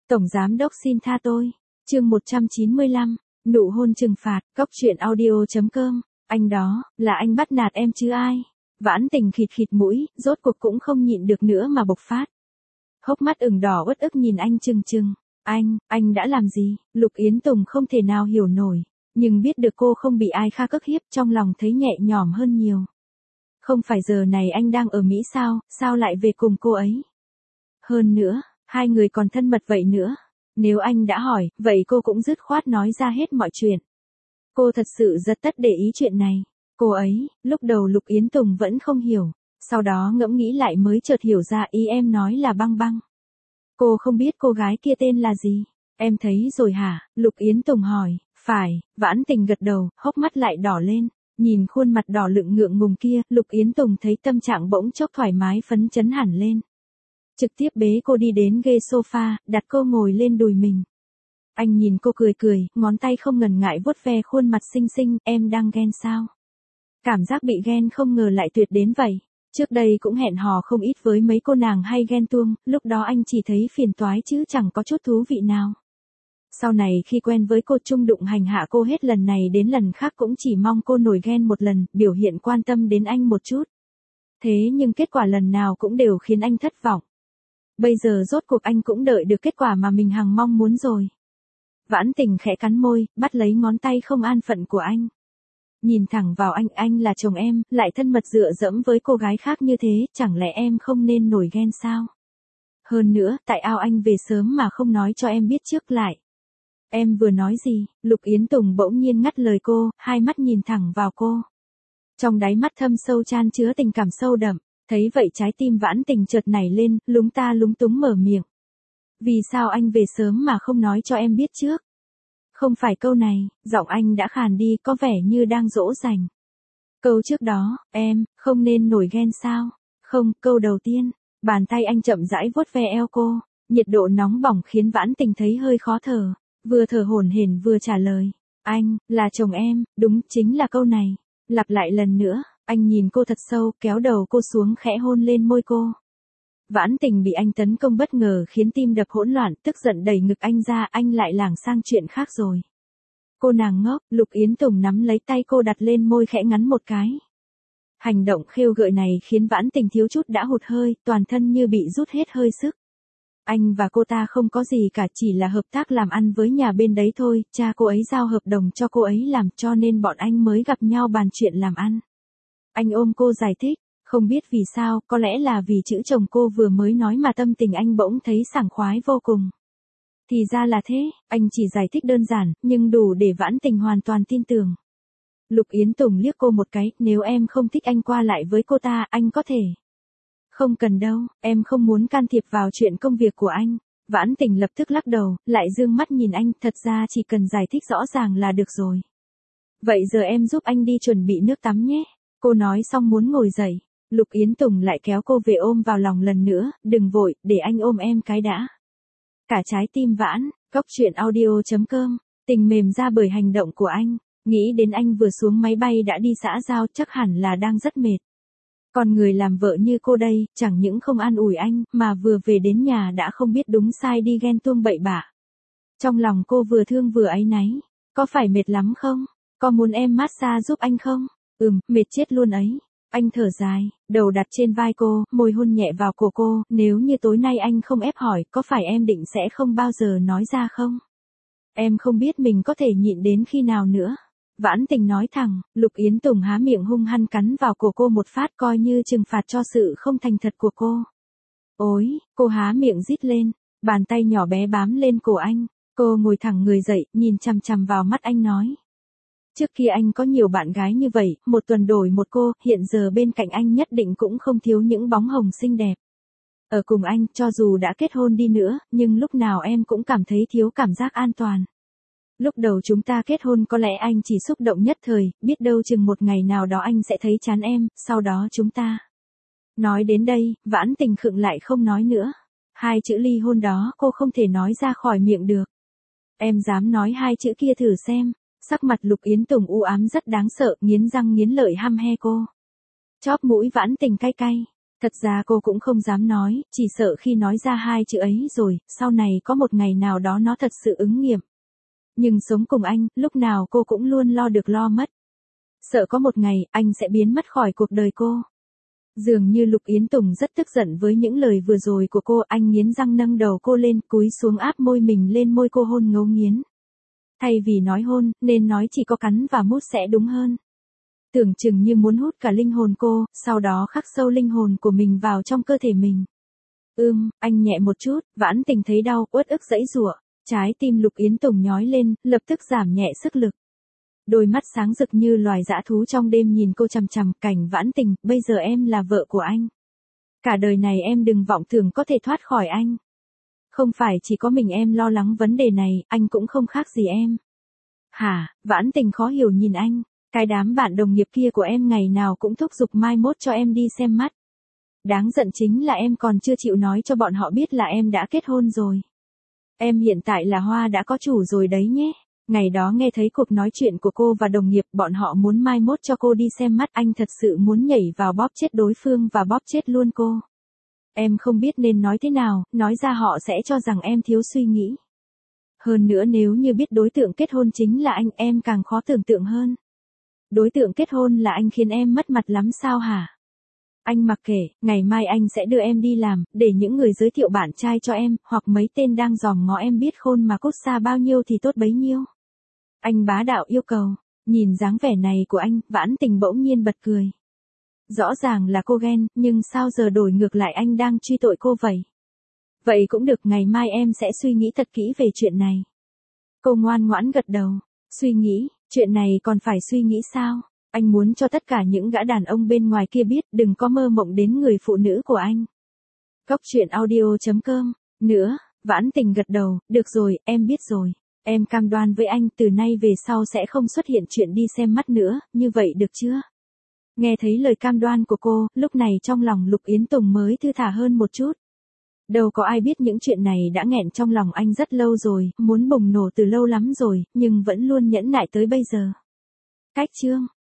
Tổng giám đốc xin tha tôi. Chương 195, nụ hôn trừng phạt, Cóc truyện audio.com. Anh đó, là anh bắt nạt em chứ ai? Vãn Tình khịt khịt mũi, rốt cuộc cũng không nhịn được nữa mà bộc phát. Hốc mắt ửng đỏ uất ức nhìn anh trừng trừng. Anh đã làm gì? Lục Yến Tùng không thể nào hiểu nổi, nhưng biết được cô không bị ai khác ức hiếp, trong lòng thấy nhẹ nhõm hơn nhiều. Không phải giờ này anh đang ở Mỹ sao lại về cùng cô ấy? Hơn nữa, hai người còn thân mật vậy nữa. Nếu anh đã hỏi, vậy cô cũng dứt khoát nói ra hết mọi chuyện. Cô thật sự rất tất để ý chuyện này. Cô ấy, lúc đầu Lục Yến Tùng vẫn không hiểu, sau đó ngẫm nghĩ lại mới chợt hiểu ra ý em nói là Băng Băng. Cô không biết cô gái kia tên là gì? Em thấy rồi hả? Lục Yến Tùng hỏi. Phải, Vãn Tình gật đầu, hốc mắt lại đỏ lên. Nhìn khuôn mặt đỏ lựng ngượng ngùng kia, Lục Yến Tùng thấy tâm trạng bỗng chốc thoải mái phấn chấn hẳn lên. Trực tiếp bế cô đi đến ghế sofa, đặt cô ngồi lên đùi mình. Anh nhìn cô cười cười, ngón tay không ngần ngại vuốt ve khuôn mặt xinh xinh, em đang ghen sao? Cảm giác bị ghen không ngờ lại tuyệt đến vậy. Trước đây cũng hẹn hò không ít với mấy cô nàng hay ghen tuông, lúc đó anh chỉ thấy phiền toái chứ chẳng có chút thú vị nào. Sau này khi quen với cô chung đụng hành hạ cô hết lần này đến lần khác cũng chỉ mong cô nổi ghen một lần, biểu hiện quan tâm đến anh một chút. Thế nhưng kết quả lần nào cũng đều khiến anh thất vọng. Bây giờ rốt cuộc anh cũng đợi được kết quả mà mình hằng mong muốn rồi. Vãn Tình khẽ cắn môi, bắt lấy ngón tay không an phận của anh. Nhìn thẳng vào anh là chồng em, lại thân mật dựa dẫm với cô gái khác như thế, chẳng lẽ em không nên nổi ghen sao? Hơn nữa, tại ao anh về sớm mà không nói cho em biết trước lại. Em vừa nói gì? Lục Yến Tùng bỗng nhiên ngắt lời cô, hai mắt nhìn thẳng vào cô. Trong đáy mắt thâm sâu chan chứa tình cảm sâu đậm, thấy vậy trái tim Vãn Tình chợt nảy lên, lúng ta lúng túng mở miệng. Vì sao anh về sớm mà không nói cho em biết trước? Không phải câu này, giọng anh đã khàn đi, có vẻ như đang dỗ dành. Câu trước đó, em, không nên nổi ghen sao? Không, câu đầu tiên, bàn tay anh chậm rãi vuốt ve eo cô, nhiệt độ nóng bỏng khiến Vãn Tình thấy hơi khó thở, vừa thở hổn hển vừa trả lời. Anh, là chồng em, đúng chính là câu này. Lặp lại lần nữa, anh nhìn cô thật sâu, kéo đầu cô xuống khẽ hôn lên môi cô. Vãn Tình bị anh tấn công bất ngờ khiến tim đập hỗn loạn, tức giận đẩy ngực anh ra, anh lại lảng sang chuyện khác rồi. Cô nàng ngốc, Lục Yến Tùng nắm lấy tay cô đặt lên môi khẽ ngắn một cái. Hành động khêu gợi này khiến Vãn Tình thiếu chút đã hụt hơi, toàn thân như bị rút hết hơi sức. Anh và cô ta không có gì cả, chỉ là hợp tác làm ăn với nhà bên đấy thôi, cha cô ấy giao hợp đồng cho cô ấy làm cho nên bọn anh mới gặp nhau bàn chuyện làm ăn. Anh ôm cô giải thích, không biết vì sao, có lẽ là vì chữ chồng cô vừa mới nói mà tâm tình anh bỗng thấy sảng khoái vô cùng. Thì ra là thế, anh chỉ giải thích đơn giản, nhưng đủ để Vãn Tình hoàn toàn tin tưởng. Lục Yến Tùng liếc cô một cái, nếu em không thích anh qua lại với cô ta, anh có thể. Không cần đâu, em không muốn can thiệp vào chuyện công việc của anh. Vãn Tình lập tức lắc đầu, lại dương mắt nhìn anh, thật ra chỉ cần giải thích rõ ràng là được rồi. Vậy giờ em giúp anh đi chuẩn bị nước tắm nhé. Cô nói xong muốn ngồi dậy. Lục Yến Tùng lại kéo cô về ôm vào lòng lần nữa, đừng vội, để anh ôm em cái đã. Cả trái tim Vãn, Cóc truyện audio.com, tình mềm ra bởi hành động của anh, nghĩ đến anh vừa xuống máy bay đã đi xã giao chắc hẳn là đang rất mệt. Còn người làm vợ như cô đây, chẳng những không an ủi anh, mà vừa về đến nhà đã không biết đúng sai đi ghen tuông bậy bạ. Trong lòng cô vừa thương vừa áy náy, có phải mệt lắm không? Có muốn em massage giúp anh không? Mệt chết luôn ấy. Anh thở dài, đầu đặt trên vai cô, môi hôn nhẹ vào cổ cô, nếu như tối nay anh không ép hỏi, có phải em định sẽ không bao giờ nói ra không? Em không biết mình có thể nhịn đến khi nào nữa. Vãn Tình nói thẳng, Lục Yến Tùng há miệng hung hăng cắn vào cổ cô một phát coi như trừng phạt cho sự không thành thật của cô. Ôi, cô há miệng rít lên, bàn tay nhỏ bé bám lên cổ anh, cô ngồi thẳng người dậy, nhìn chằm chằm vào mắt anh nói. Trước kia anh có nhiều bạn gái như vậy, một tuần đổi một cô, hiện giờ bên cạnh anh nhất định cũng không thiếu những bóng hồng xinh đẹp. Ở cùng anh, cho dù đã kết hôn đi nữa, nhưng lúc nào em cũng cảm thấy thiếu cảm giác an toàn. Lúc đầu chúng ta kết hôn có lẽ anh chỉ xúc động nhất thời, biết đâu chừng một ngày nào đó anh sẽ thấy chán em, sau đó chúng ta. Nói đến đây, Vãn Tình khựng lại không nói nữa. Hai chữ ly hôn đó cô không thể nói ra khỏi miệng được. Em dám nói hai chữ kia thử xem. Sắc mặt Lục Yến Tùng u ám rất đáng sợ, nghiến răng nghiến lợi hăm he cô. Chóp mũi Vãn Tình cay cay. Thật ra cô cũng không dám nói, chỉ sợ khi nói ra hai chữ ấy rồi, sau này có một ngày nào đó nó thật sự ứng nghiệm. Nhưng sống cùng anh, lúc nào cô cũng luôn lo được lo mất. Sợ có một ngày, anh sẽ biến mất khỏi cuộc đời cô. Dường như Lục Yến Tùng rất tức giận với những lời vừa rồi của cô, anh nghiến răng nâng đầu cô lên, cúi xuống áp môi mình lên môi cô hôn ngấu nghiến. Thay vì nói hôn, nên nói chỉ có cắn và mút sẽ đúng hơn. Tưởng chừng như muốn hút cả linh hồn cô, sau đó khắc sâu linh hồn của mình vào trong cơ thể mình. Anh nhẹ một chút, Vãn Tình thấy đau, uất ức giãy giụa. Trái tim Lục Yến Tùng nhói lên, lập tức giảm nhẹ sức lực. Đôi mắt sáng rực như loài dã thú trong đêm nhìn cô chằm chằm. Cảnh Vãn Tình, bây giờ em là vợ của anh. Cả đời này em đừng vọng tưởng có thể thoát khỏi anh. Không phải chỉ có mình em lo lắng vấn đề này, anh cũng không khác gì em. Hả? Vãn Tình khó hiểu nhìn anh. Cái đám bạn đồng nghiệp kia của em ngày nào cũng thúc giục mai mốt cho em đi xem mắt. Đáng giận chính là em còn chưa chịu nói cho bọn họ biết là em đã kết hôn rồi. Em hiện tại là Hoa đã có chủ rồi đấy nhé. Ngày đó nghe thấy cuộc nói chuyện của cô và đồng nghiệp, bọn họ muốn mai mốt cho cô đi xem mắt, anh thật sự muốn nhảy vào bóp chết đối phương và bóp chết luôn cô. Em không biết nên nói thế nào, nói ra họ sẽ cho rằng em thiếu suy nghĩ. Hơn nữa nếu như biết đối tượng kết hôn chính là anh, em càng khó tưởng tượng hơn. Đối tượng kết hôn là anh khiến em mất mặt lắm sao hả? Anh mặc kệ, ngày mai anh sẽ đưa em đi làm, để những người giới thiệu bạn trai cho em, hoặc mấy tên đang dòm ngó em biết khôn mà cút xa bao nhiêu thì tốt bấy nhiêu. Anh bá đạo yêu cầu. Nhìn dáng vẻ này của anh, Vãn Tình bỗng nhiên bật cười. Rõ ràng là cô ghen, nhưng sao giờ đổi ngược lại anh đang truy tội cô vậy? Vậy cũng được, ngày mai em sẽ suy nghĩ thật kỹ về chuyện này. Cô ngoan ngoãn gật đầu. Suy nghĩ, chuyện này còn phải suy nghĩ sao? Anh muốn cho tất cả những gã đàn ông bên ngoài kia biết, đừng có mơ mộng đến người phụ nữ của anh. Cóc truyện audio.com. Nữa, Vãn Tình gật đầu, được rồi, em biết rồi. Em cam đoan với anh từ nay về sau sẽ không xuất hiện chuyện đi xem mắt nữa, như vậy được chưa? Nghe thấy lời cam đoan của cô, lúc này trong lòng Lục Yến Tùng mới thư thả hơn một chút. Đâu có ai biết những chuyện này đã nghẹn trong lòng anh rất lâu rồi, muốn bùng nổ từ lâu lắm rồi, nhưng vẫn luôn nhẫn nại tới bây giờ. Cách chương